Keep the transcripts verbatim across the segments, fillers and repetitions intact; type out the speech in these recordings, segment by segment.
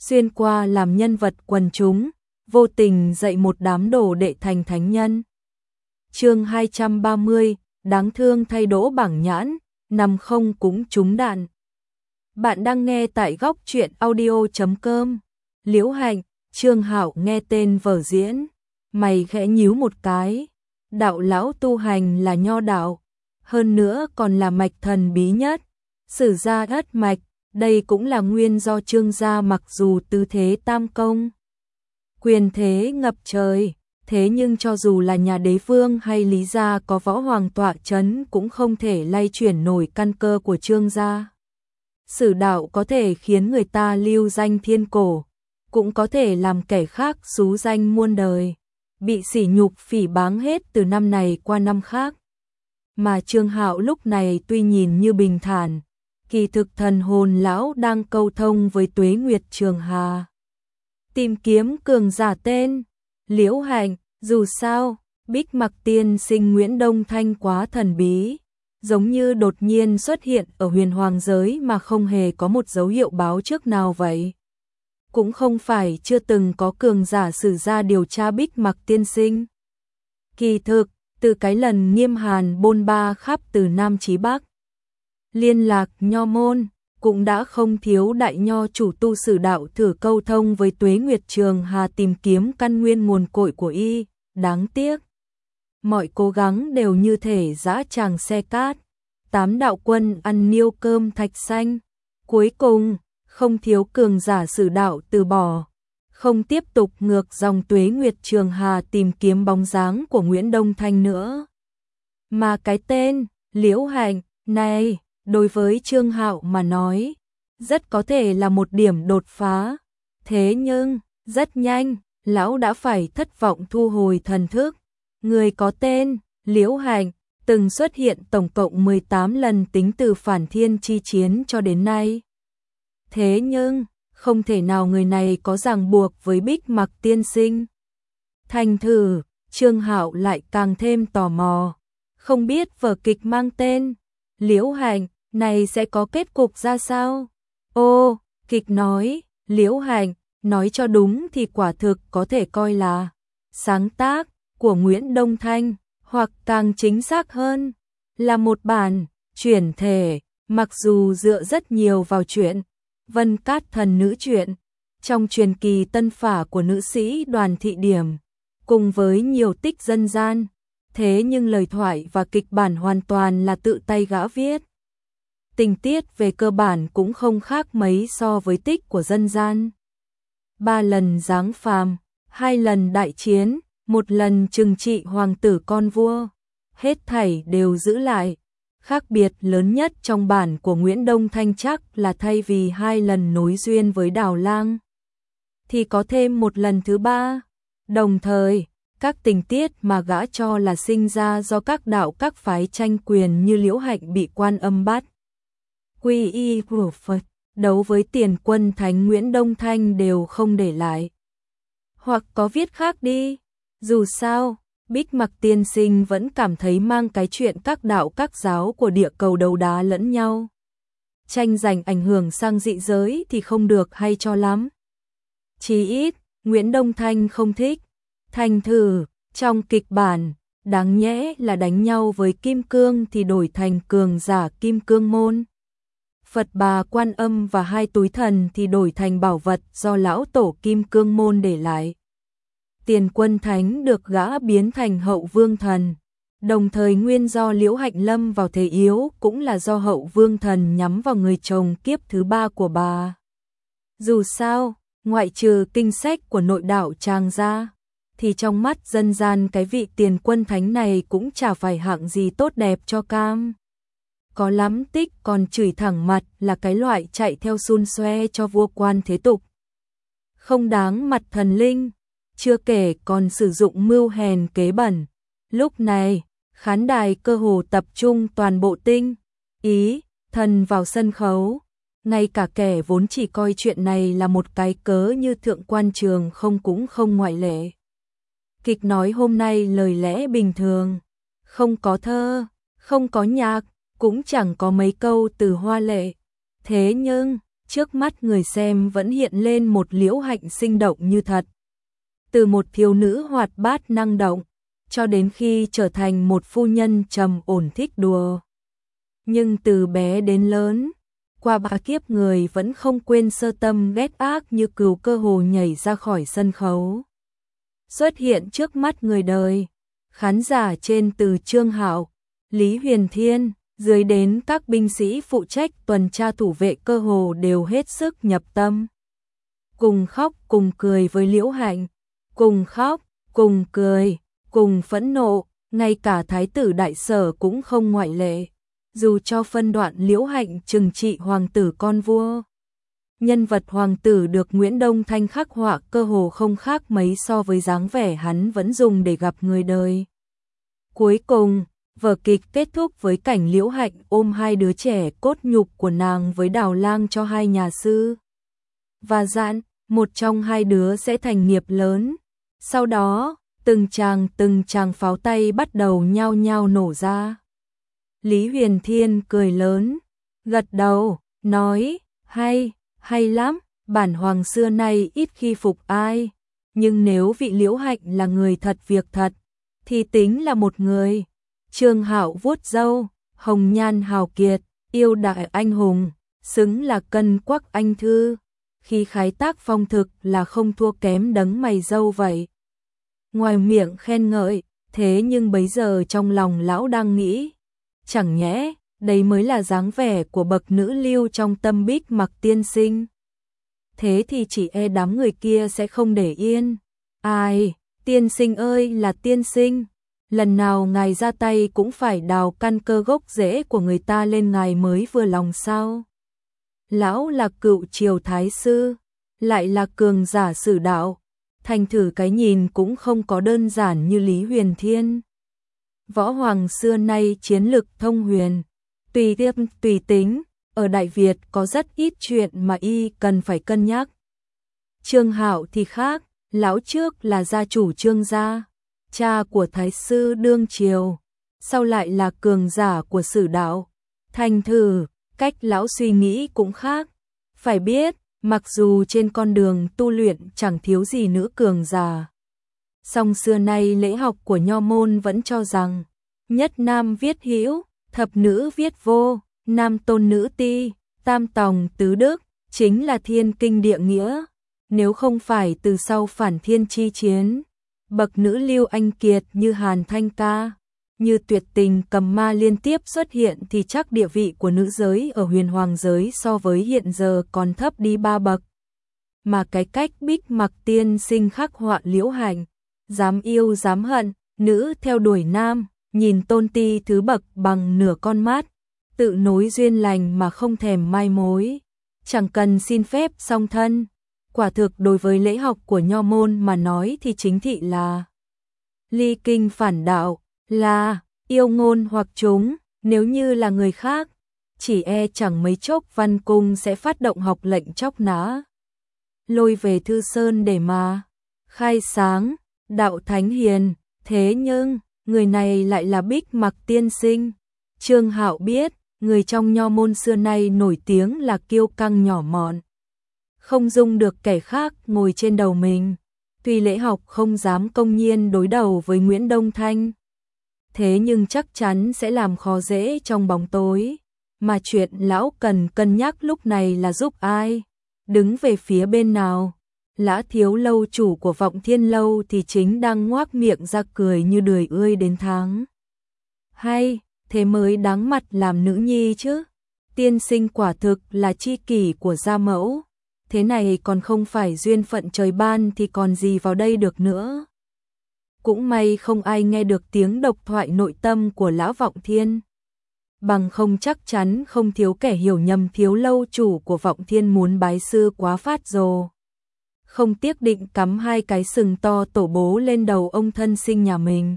xuyên qua làm nhân vật quần chúng, vô tình dạy một đám đồ đệ thành thánh nhân. Chương hai trăm ba mươi, đáng thương thay Đỗ Bảng Nhãn, nằm không cũng trúng đạn. Bạn đang nghe tại góc truyện audio chấm com. Liễu Hạnh, Trương Hạo nghe tên vở diễn, mày khẽ nhíu một cái. Đạo lão tu hành là nho đạo, hơn nữa còn là mạch thần bí nhất, sử gia ất mạch, đây cũng là nguyên do Trương gia mặc dù tư thế tam công, quyền thế ngập trời, thế nhưng cho dù là nhà đế vương hay Lý gia có võ hoàng tọa chấn cũng không thể lay chuyển nổi căn cơ của Trương gia. Sử đạo có thể khiến người ta lưu danh thiên cổ, cũng có thể làm kẻ khác xú danh muôn đời, bị sỉ nhục phỉ báng hết từ năm này qua năm khác. Mà Trương Hạo lúc này tuy nhìn như bình thản, kỳ thực thần hồn lão đang câu thông với Tuế Nguyệt Trường Hà, tìm kiếm cường giả tên Liễu Hạnh. Dù sao, Bích Mặc tiên sinh Nguyễn Đông Thanh quá thần bí, giống như đột nhiên xuất hiện ở huyền hoàng giới mà không hề có một dấu hiệu báo trước nào vậy. Cũng không phải chưa từng có cường giả sử ra điều tra Bích Mặc tiên sinh. Kỳ thực, từ cái lần Nghiêm Hàn bôn ba khắp từ Nam chí Bắc, liên lạc nho môn, cũng đã không thiếu đại nho chủ tu sử đạo thử câu thông với Tuế Nguyệt Trường Hà tìm kiếm căn nguyên nguồn cội của y, đáng tiếc. Mọi cố gắng đều như thể dã tràng xe cát, tám đạo quân ăn niêu cơm thạch xanh, cuối cùng, không thiếu cường giả sử đạo từ bỏ, không tiếp tục ngược dòng Tuế Nguyệt Trường Hà tìm kiếm bóng dáng của Nguyễn Đông Thanh nữa. Mà cái tên Liễu Hạnh này, đối với Trương Hạo mà nói, rất có thể là một điểm đột phá. Thế nhưng, rất nhanh, lão đã phải thất vọng thu hồi thần thức. Người có tên Liễu Hạnh từng xuất hiện tổng cộng mười tám lần tính từ phản thiên chi chiến cho đến nay. Thế nhưng, không thể nào người này có ràng buộc với Bích Mặc tiên sinh. Thành thử, Trương Hạo lại càng thêm tò mò, không biết vở kịch mang tên Liễu Hạnh này sẽ có kết cục ra sao. Ô, kịch nói Liễu Hạnh, nói cho đúng thì quả thực có thể coi là sáng tác của Nguyễn Đông Thanh, hoặc càng chính xác hơn là một bản chuyển thể, mặc dù dựa rất nhiều vào truyện Vân Cát Thần Nữ truyện trong truyền kỳ tân phả của nữ sĩ Đoàn Thị Điểm, cùng với nhiều tích dân gian, thế nhưng lời thoại và kịch bản hoàn toàn là tự tay gã viết. Tình tiết về cơ bản cũng không khác mấy so với tích của dân gian. Ba lần giáng phàm, hai lần đại chiến, một lần trừng trị hoàng tử con vua, hết thảy đều giữ lại. Khác biệt lớn nhất trong bản của Nguyễn Đông Thanh chắc là thay vì hai lần nối duyên với Đào Lang, thì có thêm một lần thứ ba. Đồng thời, các tình tiết mà gã cho là sinh ra do các đạo các phái tranh quyền như Liễu Hạnh bị Quan Âm bắt quy y của Phật, đấu với Tiền Quân Thánh Nguyễn Đông Thanh đều không để lại. Hoặc có viết khác đi. Dù sao, Bích Mặc tiên sinh vẫn cảm thấy mang cái chuyện các đạo các giáo của địa cầu đấu đá lẫn nhau, tranh giành ảnh hưởng sang dị giới thì không được hay cho lắm. Chí ít, Nguyễn Đông Thanh không thích. Thành thử, trong kịch bản, đáng nhẽ là đánh nhau với Kim Cương thì đổi thành cường giả Kim Cương môn. Phật Bà Quan Âm và hai túi thần thì đổi thành bảo vật do lão tổ Kim Cương môn để lại. Tiền Quân Thánh được gã biến thành Hậu Vương Thần, đồng thời nguyên do Liễu Hạnh lâm vào thế yếu cũng là do Hậu Vương Thần nhắm vào người chồng kiếp thứ ba của bà. Dù sao, ngoại trừ kinh sách của nội đạo Tràng ra, thì trong mắt dân gian cái vị Tiền Quân Thánh này cũng chả phải hạng gì tốt đẹp cho cam. Có lắm tích còn chửi thẳng mặt là cái loại chạy theo xun xoe cho vua quan thế tục, không đáng mặt thần linh, chưa kể còn sử dụng mưu hèn kế bẩn. Lúc này, khán đài cơ hồ tập trung toàn bộ tinh ý thần vào sân khấu, ngay cả kẻ vốn chỉ coi chuyện này là một cái cớ như Thượng Quan Trường không cũng không ngoại lệ. Kịch nói hôm nay lời lẽ bình thường, không có thơ, không có nhạc, cũng chẳng có mấy câu từ hoa lệ. Thế nhưng, trước mắt người xem vẫn hiện lên một Liễu Hạnh sinh động như thật. Từ một thiếu nữ hoạt bát năng động, cho đến khi trở thành một phu nhân trầm ổn thích đùa. Nhưng từ bé đến lớn, qua ba kiếp người vẫn không quên sơ tâm ghét ác như cừu cơ hồ nhảy ra khỏi sân khấu. Xuất hiện trước mắt người đời, khán giả trên từ Trương Hạo, Lý Huyền Thiên, dưới đến các binh sĩ phụ trách tuần tra thủ vệ cơ hồ đều hết sức nhập tâm. Cùng khóc cùng cười với Liễu Hạnh, cùng khóc, cùng cười, cùng phẫn nộ, ngay cả thái tử đại sở cũng không ngoại lệ. Dù cho phân đoạn Liễu Hạnh trừng trị hoàng tử con vua, nhân vật hoàng tử được Nguyễn Đông Thanh khắc họa cơ hồ không khác mấy so với dáng vẻ hắn vẫn dùng để gặp người đời. Cuối cùng, vở kịch kết thúc với cảnh Liễu Hạnh ôm hai đứa trẻ cốt nhục của nàng với Đào Lang cho hai nhà sư và dặn một trong hai đứa sẽ thành nghiệp lớn. Sau đó, từng tràng từng tràng pháo tay bắt đầu nhao nhao nổ ra. Lý Huyền Thiên cười lớn, gật đầu, nói, hay, hay lắm, bản hoàng xưa nay ít khi phục ai, nhưng nếu vị Liễu Hạnh là người thật việc thật, thì tính là một người. Trương Hạo vuốt râu, hồng nhan hào kiệt, yêu đại anh hùng, xứng là cân quắc anh thư, khi khái tác phong thực là không thua kém đấng mày râu vậy. Ngoài miệng khen ngợi, thế nhưng bấy giờ trong lòng lão đang nghĩ, chẳng nhẽ, đây mới là dáng vẻ của bậc nữ lưu trong tâm Bích Mặc tiên sinh. Thế thì chỉ e đám người kia sẽ không để yên. Ai, tiên sinh ơi là tiên sinh, lần nào ngài ra tay cũng phải đào căn cơ gốc rễ của người ta lên ngài mới vừa lòng sao. Lão là cựu triều thái sư, lại là cường giả sử đạo, thành thử cái nhìn cũng không có đơn giản như Lý Huyền Thiên. Võ hoàng xưa nay chiến lực thông huyền, tùy tiếp tùy tính, ở Đại Việt có rất ít chuyện mà y cần phải cân nhắc. Trương Hạo thì khác, lão trước là gia chủ Trương gia, cha của thái sư đương triều, sau lại là cường giả của sử đạo, thành thử cách lão suy nghĩ cũng khác. Phải biết, mặc dù trên con đường tu luyện chẳng thiếu gì nữ cường giả, song xưa nay lễ học của nho môn vẫn cho rằng nhất nam viết hữu, thập nữ viết vô, nam tôn nữ ti, tam tòng tứ đức, chính là thiên kinh địa nghĩa. Nếu không phải từ sau phản thiên chi chiến, bậc nữ lưu anh kiệt như Hàn Thanh Ca, như Tuyệt Tình Cầm Ma liên tiếp xuất hiện thì chắc địa vị của nữ giới ở huyền hoàng giới so với hiện giờ còn thấp đi ba bậc. Mà cái cách Bích Mặc tiên sinh khắc họa Liễu Hạnh, dám yêu dám hận, nữ theo đuổi nam, nhìn tôn ti thứ bậc bằng nửa con mắt, tự nối duyên lành mà không thèm mai mối, chẳng cần xin phép song thân. Quả thực đối với lễ học của nho môn mà nói thì chính thị là ly kinh phản đạo, là yêu ngôn hoặc chúng. Nếu như là người khác, chỉ e chẳng mấy chốc Văn Cung sẽ phát động học lệnh chóc nã, lôi về Thư Sơn để mà khai sáng đạo thánh hiền. Thế nhưng người này lại là Bích Mặc tiên sinh. Trương Hạo biết, người trong nho môn xưa nay nổi tiếng là kiêu căng nhỏ mọn, không dung được kẻ khác ngồi trên đầu mình. Tuy lễ học không dám công nhiên đối đầu với Nguyễn Đông Thanh, thế nhưng chắc chắn sẽ làm khó dễ trong bóng tối. Mà chuyện lão cần cân nhắc lúc này là giúp ai, đứng về phía bên nào. Lã thiếu lâu chủ của Vọng Thiên Lâu thì chính đang ngoác miệng ra cười như đười ươi đến tháng. Hay, thế mới đáng mặt làm nữ nhi chứ. Tiên sinh quả thực là chi kỷ của gia mẫu. Thế này còn không phải duyên phận trời ban thì còn gì vào đây được nữa. Cũng may không ai nghe được tiếng độc thoại nội tâm của Lã Vọng Thiên. Bằng không chắc chắn không thiếu kẻ hiểu nhầm thiếu lâu chủ của Vọng Thiên muốn bái sư quá phát rồ. Không tiếc định cắm hai cái sừng to tổ bố lên đầu ông thân sinh nhà mình.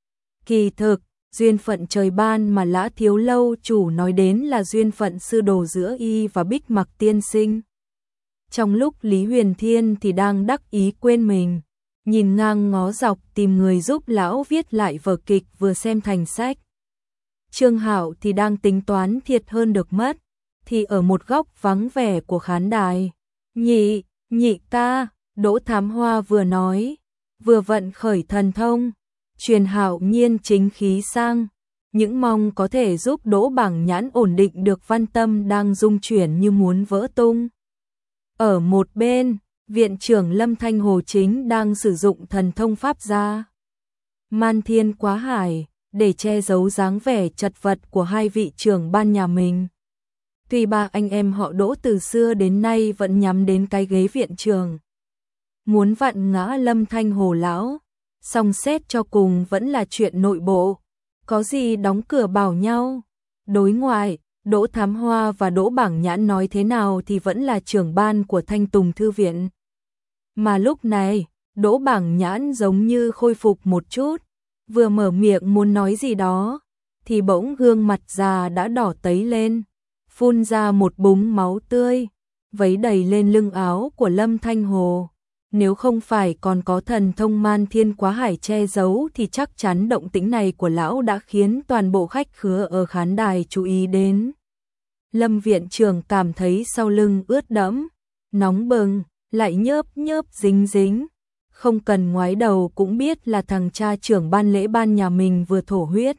Kỳ thực, duyên phận trời ban mà Lã thiếu lâu chủ nói đến là duyên phận sư đồ giữa y và Bích Mặc tiên sinh. Trong lúc Lý Huyền Thiên thì đang đắc ý quên mình, nhìn ngang ngó dọc tìm người giúp lão viết lại vở kịch vừa xem thành sách. Trương Hạo thì đang tính toán thiệt hơn được mất, thì ở một góc vắng vẻ của khán đài. Nhị, nhị ca, Đỗ Thám Hoa vừa nói, vừa vận khởi thần thông, truyền Hạo Nhiên chính khí sang, những mong có thể giúp Đỗ Bảng Nhãn ổn định được văn tâm đang rung chuyển như muốn vỡ tung. Ở một bên, viện trưởng Lâm Thanh Hồ chính đang sử dụng thần thông pháp gia Man Thiên Quá Hải để che giấu dáng vẻ chật vật của hai vị trưởng ban nhà mình. Tuy ba anh em họ Đỗ từ xưa đến nay vẫn nhắm đến cái ghế viện trưởng, muốn vặn ngã Lâm Thanh Hồ lão, song xét cho cùng vẫn là chuyện nội bộ, có gì đóng cửa bảo nhau. Đối ngoại, Đỗ Thám Hoa và Đỗ Bảng Nhãn nói thế nào thì vẫn là trưởng ban của Thanh Tùng Thư Viện. Mà lúc này, Đỗ Bảng Nhãn giống như khôi phục một chút, vừa mở miệng muốn nói gì đó, thì bỗng gương mặt già đã đỏ tấy lên, phun ra một búng máu tươi, vấy đầy lên lưng áo của Lâm Thanh Hồ. Nếu không phải còn có thần thông Man Thiên Quá Hải che giấu thì chắc chắn động tĩnh này của lão đã khiến toàn bộ khách khứa ở khán đài chú ý đến. Lâm viện trưởng cảm thấy sau lưng ướt đẫm, nóng bừng, lại nhớp nhớp dính dính. Không cần ngoái đầu cũng biết là thằng cha trưởng ban lễ ban nhà mình vừa thổ huyết.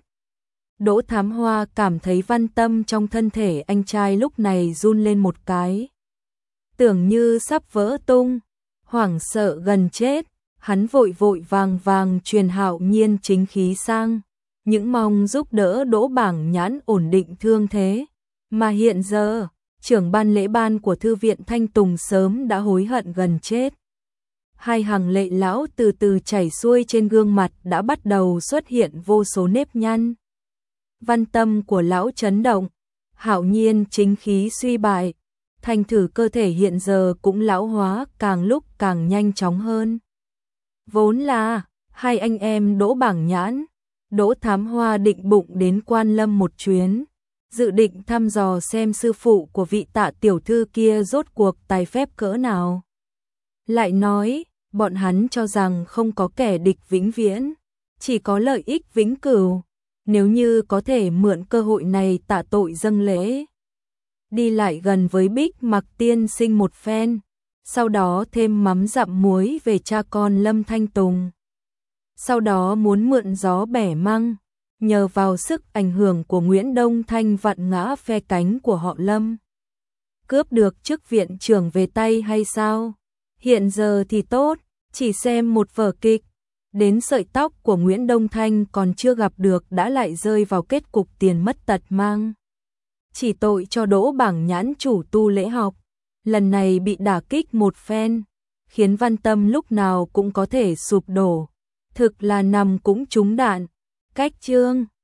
Đỗ Thám Hoa cảm thấy văn tâm trong thân thể anh trai lúc này run lên một cái, tưởng như sắp vỡ tung. Hoảng sợ gần chết, hắn vội vội vàng vàng truyền Hạo Nhiên chính khí sang, những mong giúp đỡ Đỗ Bảng Nhãn ổn định thương thế. Mà hiện giờ, trưởng ban lễ ban của Thư viện Thanh Tùng sớm đã hối hận gần chết. Hai hàng lệ lão từ từ chảy xuôi trên gương mặt đã bắt đầu xuất hiện vô số nếp nhăn. Văn tâm của lão chấn động, Hạo Nhiên chính khí suy bại, thành thử cơ thể hiện giờ cũng lão hóa càng lúc càng nhanh chóng hơn. Vốn là hai anh em Đỗ Bảng Nhãn, Đỗ Thám Hoa định bụng đến Quan Lâm một chuyến, dự định thăm dò xem sư phụ của vị Tạ tiểu thư kia rốt cuộc tài phép cỡ nào. Lại nói, bọn hắn cho rằng không có kẻ địch vĩnh viễn, chỉ có lợi ích vĩnh cửu, nếu như có thể mượn cơ hội này tạ tội dâng lễ, đi lại gần với Bích Mặc tiên sinh một phen, sau đó thêm mắm dặm muối về cha con Lâm Thanh Tùng. Sau đó muốn mượn gió bẻ măng, nhờ vào sức ảnh hưởng của Nguyễn Đông Thanh vặn ngã phe cánh của họ Lâm. Cướp được chức viện trưởng về tay hay sao? Hiện giờ thì tốt, chỉ xem một vở kịch, đến sợi tóc của Nguyễn Đông Thanh còn chưa gặp được đã lại rơi vào kết cục tiền mất tật mang. Chỉ tội cho Đỗ Bảng Nhãn chủ tu lễ học, lần này bị đả kích một phen, khiến văn tâm lúc nào cũng có thể sụp đổ, thực là nằm cũng trúng đạn. Cách chương